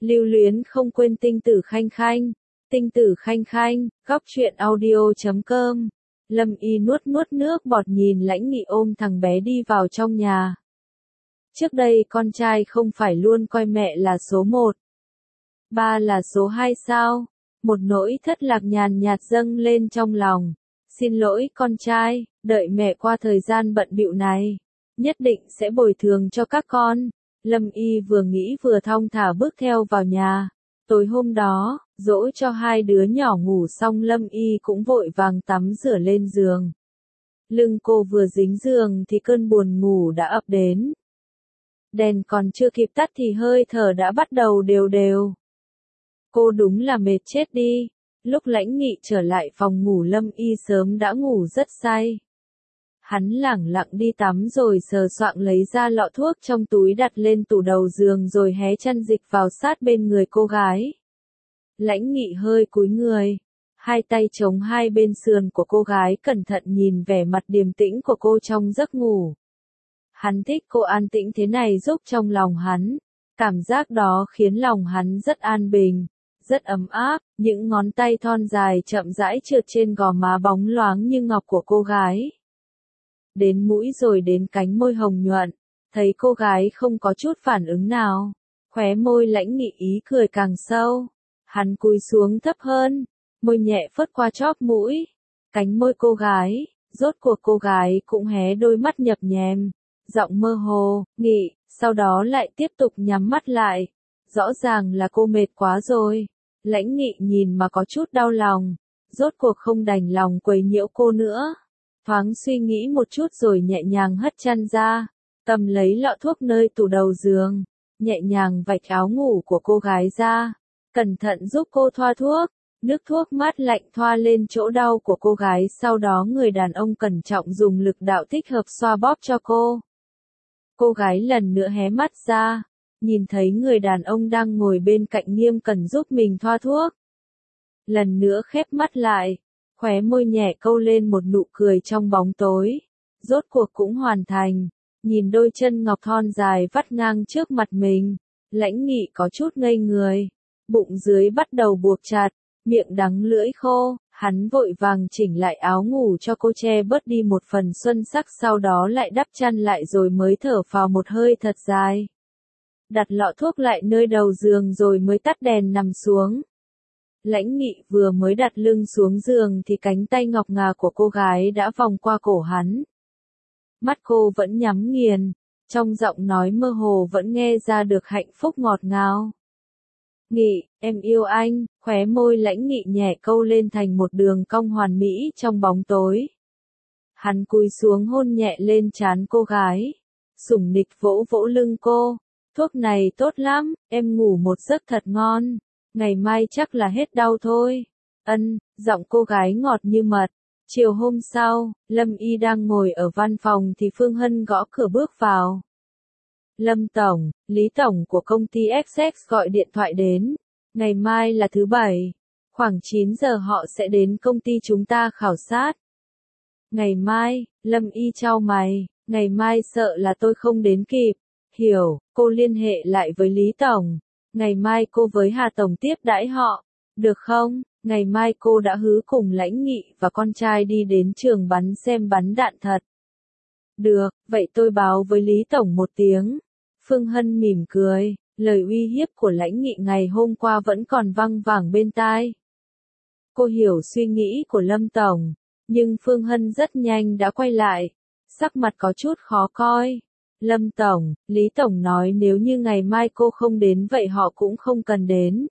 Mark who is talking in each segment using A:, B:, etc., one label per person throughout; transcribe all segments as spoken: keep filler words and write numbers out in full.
A: Lưu luyến không quên tinh tử khanh khanh, tinh tử khanh khanh, góc truyện audio chấm com. Lâm Y nuốt nuốt nước bọt nhìn Lãnh Nghị ôm thằng bé đi vào trong nhà. Trước đây con trai không phải luôn coi mẹ là số một, ba là số hai sao? Một nỗi thất lạc nhàn nhạt dâng lên trong lòng. Xin lỗi con trai, đợi mẹ qua thời gian bận bịu này, nhất định sẽ bồi thường cho các con. Lâm Y vừa nghĩ vừa thong thả bước theo vào nhà. Tối hôm đó, dỗ cho hai đứa nhỏ ngủ xong Lâm Y cũng vội vàng tắm rửa lên giường. Lưng cô vừa dính giường thì cơn buồn ngủ đã ập đến. Đèn còn chưa kịp tắt thì hơi thở đã bắt đầu đều đều. Cô đúng là mệt chết đi. Lúc Lãnh Nghị trở lại phòng ngủ Lâm Y sớm đã ngủ rất say. Hắn lẳng lặng đi tắm rồi sờ soạng lấy ra lọ thuốc trong túi đặt lên tủ đầu giường rồi hé chân dịch vào sát bên người cô gái. Lãnh Nghị hơi cúi người, hai tay chống hai bên sườn của cô gái cẩn thận nhìn vẻ mặt điềm tĩnh của cô trong giấc ngủ. Hắn thích cô an tĩnh thế này giúp trong lòng hắn. Cảm giác đó khiến lòng hắn rất an bình, rất ấm áp. Những ngón tay thon dài chậm rãi trượt trên gò má bóng loáng như ngọc của cô gái. Đến mũi rồi đến cánh môi hồng nhuận, thấy cô gái không có chút phản ứng nào. Khóe môi Lãnh Nghị ý cười càng sâu. Hắn cúi xuống thấp hơn, môi nhẹ phớt qua chóp mũi. Cánh môi cô gái, rốt cuộc cô gái cũng hé đôi mắt nhập nhèm. Giọng mơ hồ, Nghị, sau đó lại tiếp tục nhắm mắt lại. Rõ ràng là cô mệt quá rồi. Lãnh Nghị nhìn mà có chút đau lòng. Rốt cuộc không đành lòng quấy nhiễu cô nữa. Thoáng suy nghĩ một chút rồi nhẹ nhàng hất chăn ra. Cầm lấy lọ thuốc nơi tủ đầu giường. Nhẹ nhàng vạch áo ngủ của cô gái ra. Cẩn thận giúp cô thoa thuốc. Nước thuốc mát lạnh thoa lên chỗ đau của cô gái. Sau đó người đàn ông cẩn trọng dùng lực đạo thích hợp xoa bóp cho cô. Cô gái lần nữa hé mắt ra. Nhìn thấy người đàn ông đang ngồi bên cạnh nghiêm cẩn giúp mình thoa thuốc. Lần nữa khép mắt lại. Khóe môi nhẹ câu lên một nụ cười trong bóng tối. Rốt cuộc cũng hoàn thành. Nhìn đôi chân ngọc thon dài vắt ngang trước mặt mình. Lãnh Nghị có chút ngây người. Bụng dưới bắt đầu buộc chặt. Miệng đắng lưỡi khô. Hắn vội vàng chỉnh lại áo ngủ cho cô che bớt đi một phần xuân sắc. Sau đó lại đắp chăn lại rồi mới thở phào một hơi thật dài. Đặt lọ thuốc lại nơi đầu giường rồi mới tắt đèn nằm xuống. Lãnh Nghị vừa mới đặt lưng xuống giường thì cánh tay ngọc ngà của cô gái đã vòng qua cổ hắn. Mắt cô vẫn nhắm nghiền, trong giọng nói mơ hồ vẫn nghe ra được hạnh phúc ngọt ngào. Nghị, em yêu anh, khóe môi Lãnh Nghị nhẹ câu lên thành một đường cong hoàn mỹ trong bóng tối. Hắn cúi xuống hôn nhẹ lên trán cô gái, sủng nịch vỗ vỗ lưng cô. Thuốc này tốt lắm, em ngủ một giấc thật ngon. Ngày mai chắc là hết đau thôi. Ân, giọng cô gái ngọt như mật. Chiều hôm sau, Lâm Y đang ngồi ở văn phòng thì Phương Hân gõ cửa bước vào. Lâm Tổng, Lý Tổng của công ty ép ích gọi điện thoại đến. Ngày mai là thứ bảy. Khoảng chín giờ họ sẽ đến công ty chúng ta khảo sát. Ngày mai, Lâm Y chau mày. Ngày mai sợ là tôi không đến kịp. Hiểu, cô liên hệ lại với Lý Tổng. Ngày mai cô với Hà Tổng tiếp đãi họ. Được không? Ngày mai cô đã hứa cùng Lãnh Nghị và con trai đi đến trường bắn xem bắn đạn thật. Được, vậy tôi báo với Lý Tổng một tiếng. Phương Hân mỉm cười, lời uy hiếp của Lãnh Nghị ngày hôm qua vẫn còn văng vẳng bên tai. Cô hiểu suy nghĩ của Lâm Tổng, nhưng Phương Hân rất nhanh đã quay lại, sắc mặt có chút khó coi. Lâm Tổng, Lý Tổng nói nếu như ngày mai cô không đến vậy họ cũng không cần đến.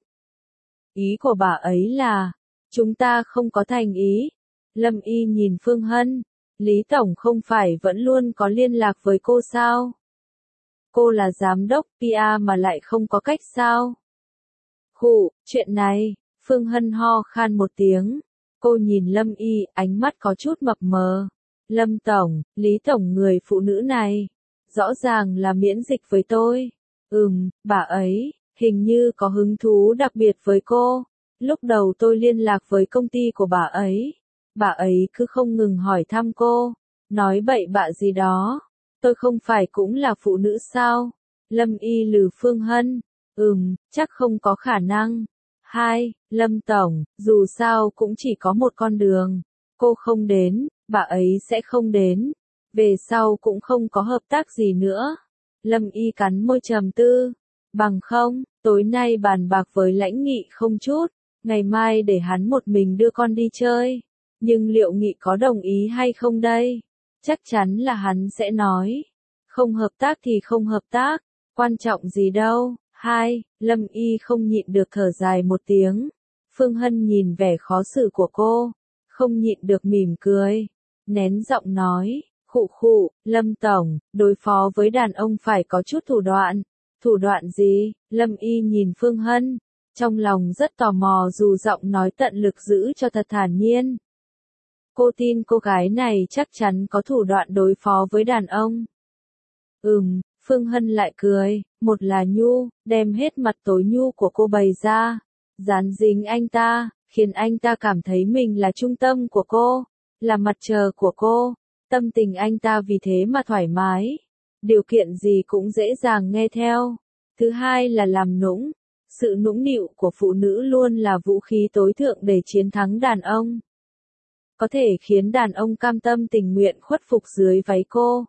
A: Ý của bà ấy là, chúng ta không có thành ý. Lâm Y nhìn Phương Hân, Lý Tổng không phải vẫn luôn có liên lạc với cô sao? Cô là giám đốc pê e mà lại không có cách sao? Khụ, chuyện này, Phương Hân ho khan một tiếng. Cô nhìn Lâm Y, ánh mắt có chút mập mờ. Lâm Tổng, Lý Tổng người phụ nữ này. Rõ ràng là miễn dịch với tôi. Ừm, bà ấy, hình như có hứng thú đặc biệt với cô. Lúc đầu tôi liên lạc với công ty của bà ấy. Bà ấy cứ không ngừng hỏi thăm cô. Nói bậy bạ gì đó. Tôi không phải cũng là phụ nữ sao? Lâm Y lừ Phương Hân. Ừm, chắc không có khả năng. Hai, Lâm Tổng, dù sao cũng chỉ có một con đường. Cô không đến, bà ấy sẽ không đến. Về sau cũng không có hợp tác gì nữa. Lâm Y cắn môi trầm tư. Bằng không, tối nay bàn bạc với Lãnh Nghị không chút. Ngày mai để hắn một mình đưa con đi chơi. Nhưng liệu Nghị có đồng ý hay không đây? Chắc chắn là hắn sẽ nói. Không hợp tác thì không hợp tác. Quan trọng gì đâu. Hai, Lâm Y không nhịn được thở dài một tiếng. Phương Hân nhìn vẻ khó xử của cô. Không nhịn được mỉm cười. Nén giọng nói. Khụ khụ, Lâm Tổng, đối phó với đàn ông phải có chút thủ đoạn. Thủ đoạn gì? Lâm Y nhìn Phương Hân. Trong lòng rất tò mò dù giọng nói tận lực giữ cho thật thản nhiên. Cô tin cô gái này chắc chắn có thủ đoạn đối phó với đàn ông. Ừm, Phương Hân lại cười, một là nhu, đem hết mặt tối nhu của cô bày ra, dán dính anh ta, khiến anh ta cảm thấy mình là trung tâm của cô, là mặt trời của cô, tâm tình anh ta vì thế mà thoải mái, điều kiện gì cũng dễ dàng nghe theo. Thứ hai là làm nũng, sự nũng nịu của phụ nữ luôn là vũ khí tối thượng để chiến thắng đàn ông. Có thể khiến đàn ông cam tâm tình nguyện khuất phục dưới váy cô.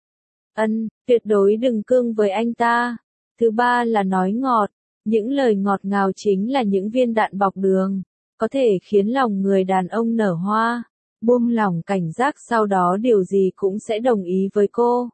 A: Ân, tuyệt đối đừng cương với anh ta. Thứ ba là nói ngọt, những lời ngọt ngào chính là những viên đạn bọc đường, có thể khiến lòng người đàn ông nở hoa, buông lỏng cảnh giác sau đó điều gì cũng sẽ đồng ý với cô.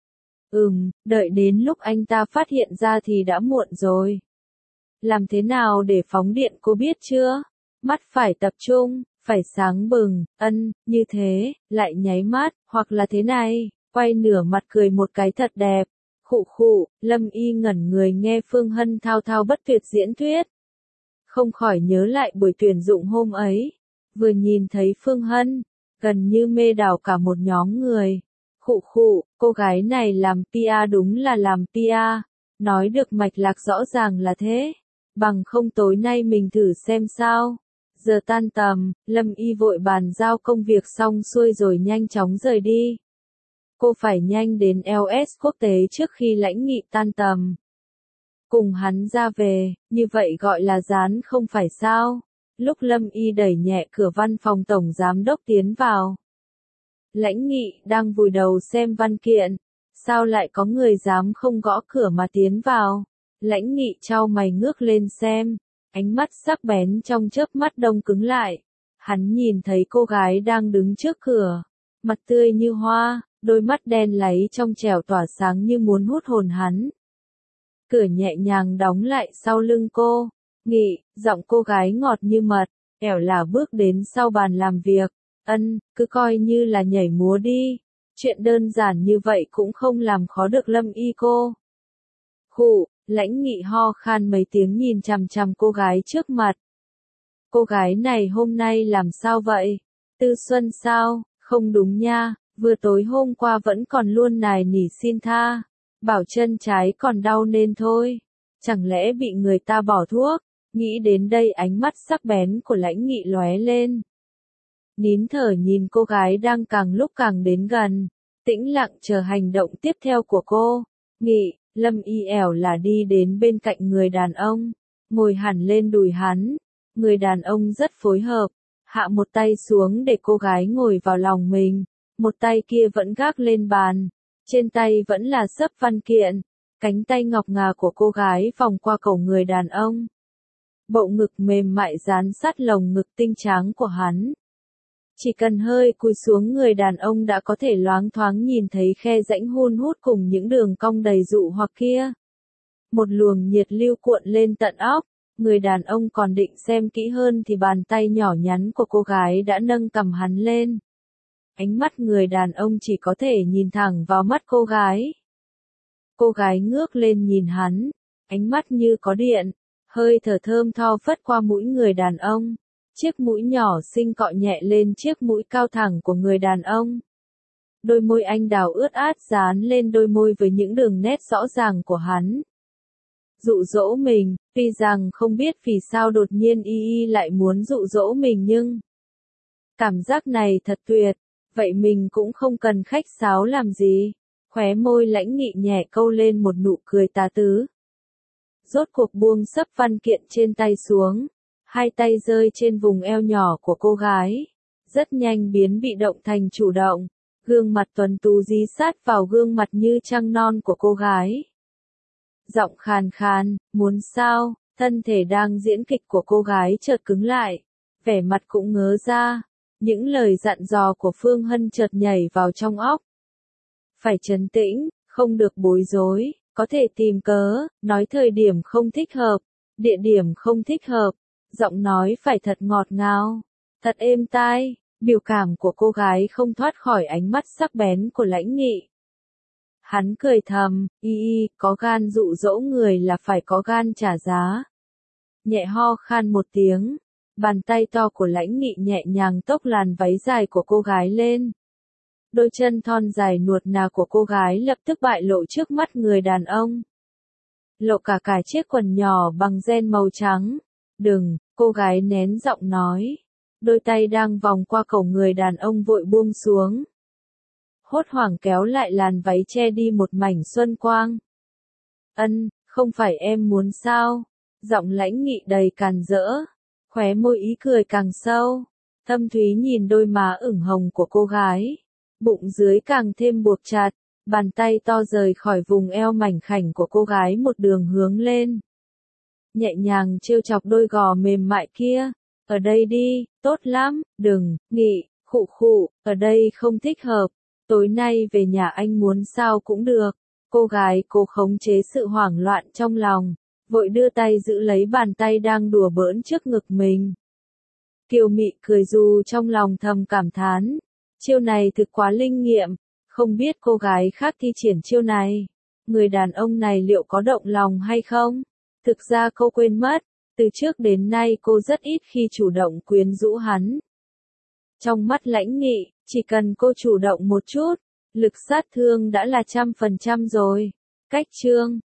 A: Ừm, đợi đến lúc anh ta phát hiện ra thì đã muộn rồi. Làm thế nào để phóng điện cô biết chưa? Mắt phải tập trung, phải sáng bừng, ân, như thế, lại nháy mắt, hoặc là thế này. Quay nửa mặt cười một cái thật đẹp. Khụ khụ, Lâm Y ngẩn người nghe Phương Hân thao thao bất tuyệt diễn thuyết. Không khỏi nhớ lại buổi tuyển dụng hôm ấy. Vừa nhìn thấy Phương Hân, gần như mê đảo cả một nhóm người. Khụ khụ, cô gái này làm pê e đúng là làm pê e. Nói được mạch lạc rõ ràng là thế. Bằng không tối nay mình thử xem sao. Giờ tan tầm, Lâm Y vội bàn giao công việc xong xuôi rồi nhanh chóng rời đi. Cô phải nhanh đến lờ ét quốc tế trước khi Lãnh Nghị tan tầm. Cùng hắn ra về, như vậy gọi là dán không phải sao. Lúc Lâm Y đẩy nhẹ cửa văn phòng tổng giám đốc tiến vào. Lãnh Nghị đang vùi đầu xem văn kiện. Sao lại có người dám không gõ cửa mà tiến vào? Lãnh Nghị chau mày ngước lên xem. Ánh mắt sắc bén trong chớp mắt đông cứng lại. Hắn nhìn thấy cô gái đang đứng trước cửa. Mặt tươi như hoa. Đôi mắt đen láy trong trẻo tỏa sáng như muốn hút hồn hắn. Cửa nhẹ nhàng đóng lại sau lưng cô. Nghị, giọng cô gái ngọt như mật, ẻo là bước đến sau bàn làm việc. Ân, cứ coi như là nhảy múa đi. Chuyện đơn giản như vậy cũng không làm khó được Lâm Y cô. Khụ, Lãnh Nghị ho khan mấy tiếng nhìn chằm chằm cô gái trước mặt. Cô gái này hôm nay làm sao vậy? Tư Xuân sao? Không đúng nha. Vừa tối hôm qua vẫn còn luôn nài nỉ xin tha, bảo chân trái còn đau nên thôi, chẳng lẽ bị người ta bỏ thuốc, nghĩ đến đây ánh mắt sắc bén của Lãnh Nghị lóe lên. Nín thở nhìn cô gái đang càng lúc càng đến gần, tĩnh lặng chờ hành động tiếp theo của cô. Nghị, Lâm Y ẻo là đi đến bên cạnh người đàn ông, ngồi hẳn lên đùi hắn, người đàn ông rất phối hợp, hạ một tay xuống để cô gái ngồi vào lòng mình. Một tay kia vẫn gác lên bàn, trên tay vẫn là xấp văn kiện, cánh tay ngọc ngà của cô gái vòng qua cổ người đàn ông. Bộ ngực mềm mại dán sát lồng ngực tinh tráng của hắn. Chỉ cần hơi cúi xuống người đàn ông đã có thể loáng thoáng nhìn thấy khe rãnh hun hút cùng những đường cong đầy dụ hoặc kia. Một luồng nhiệt lưu cuộn lên tận óc, người đàn ông còn định xem kỹ hơn thì bàn tay nhỏ nhắn của cô gái đã nâng cầm hắn lên. Ánh mắt người đàn ông chỉ có thể nhìn thẳng vào mắt cô gái. Cô gái ngước lên nhìn hắn, ánh mắt như có điện, hơi thở thơm tho phất qua mũi người đàn ông. Chiếc mũi nhỏ xinh cọ nhẹ lên chiếc mũi cao thẳng của người đàn ông. Đôi môi anh đào ướt át dán lên đôi môi với những đường nét rõ ràng của hắn. Dụ dỗ mình, tuy rằng không biết vì sao đột nhiên y y lại muốn dụ dỗ mình nhưng cảm giác này thật tuyệt. Vậy mình cũng không cần khách sáo làm gì. Khóe môi Lãnh Nghị nhẹ câu lên một nụ cười tà tứ. rốt cuộc buông sấp văn kiện trên tay xuống, hai tay rơi trên vùng eo nhỏ của cô gái, rất nhanh biến bị động thành chủ động, gương mặt tuấn tú dí sát vào gương mặt như trăng non của cô gái. Giọng khàn khàn, muốn sao, thân thể đang diễn kịch của cô gái chợt cứng lại, vẻ mặt cũng ngớ ra, những lời dặn dò của Phương Hân chợt nhảy vào trong óc. Phải trấn tĩnh, không được bối rối, có thể tìm cớ, nói thời điểm không thích hợp, địa điểm không thích hợp, giọng nói phải thật ngọt ngào, thật êm tai, biểu cảm của cô gái không thoát khỏi ánh mắt sắc bén của Lãnh Nghị. Hắn cười thầm, y y, có gan dụ dỗ người là phải có gan trả giá. Nhẹ ho khan một tiếng, bàn tay to của Lãnh Nghị nhẹ nhàng tốc làn váy dài của cô gái lên. Đôi chân thon dài nuột nà của cô gái lập tức bại lộ trước mắt người đàn ông. Lộ cả cả chiếc quần nhỏ bằng ren màu trắng. Đừng, cô gái nén giọng nói. Đôi tay đang vòng qua cổ người đàn ông vội buông xuống. Hốt hoảng kéo lại làn váy che đi một mảnh xuân quang. Ân, không phải em muốn sao? Giọng Lãnh Nghị đầy càn rỡ. Khóe môi ý cười càng sâu. Thâm thúy nhìn đôi má ửng hồng của cô gái. Bụng dưới càng thêm buộc chặt, bàn tay to rời khỏi vùng eo mảnh khảnh của cô gái một đường hướng lên. Nhẹ nhàng trêu chọc đôi gò mềm mại kia. Ở đây đi, tốt lắm, đừng, Nghị, khụ khụ, ở đây không thích hợp. Tối nay về nhà anh muốn sao cũng được. Cô gái cố khống chế sự hoảng loạn trong lòng, vội đưa tay giữ lấy bàn tay đang đùa bỡn trước ngực mình. Kiều Mị cười dù trong lòng thầm cảm thán. Chiêu này thực quá linh nghiệm, không biết cô gái khác thi triển chiêu này, người đàn ông này liệu có động lòng hay không? Thực ra cô quên mất, từ trước đến nay cô rất ít khi chủ động quyến rũ hắn. Trong mắt Lãnh Nghị, chỉ cần cô chủ động một chút, lực sát thương đã là trăm phần trăm rồi. Cách chương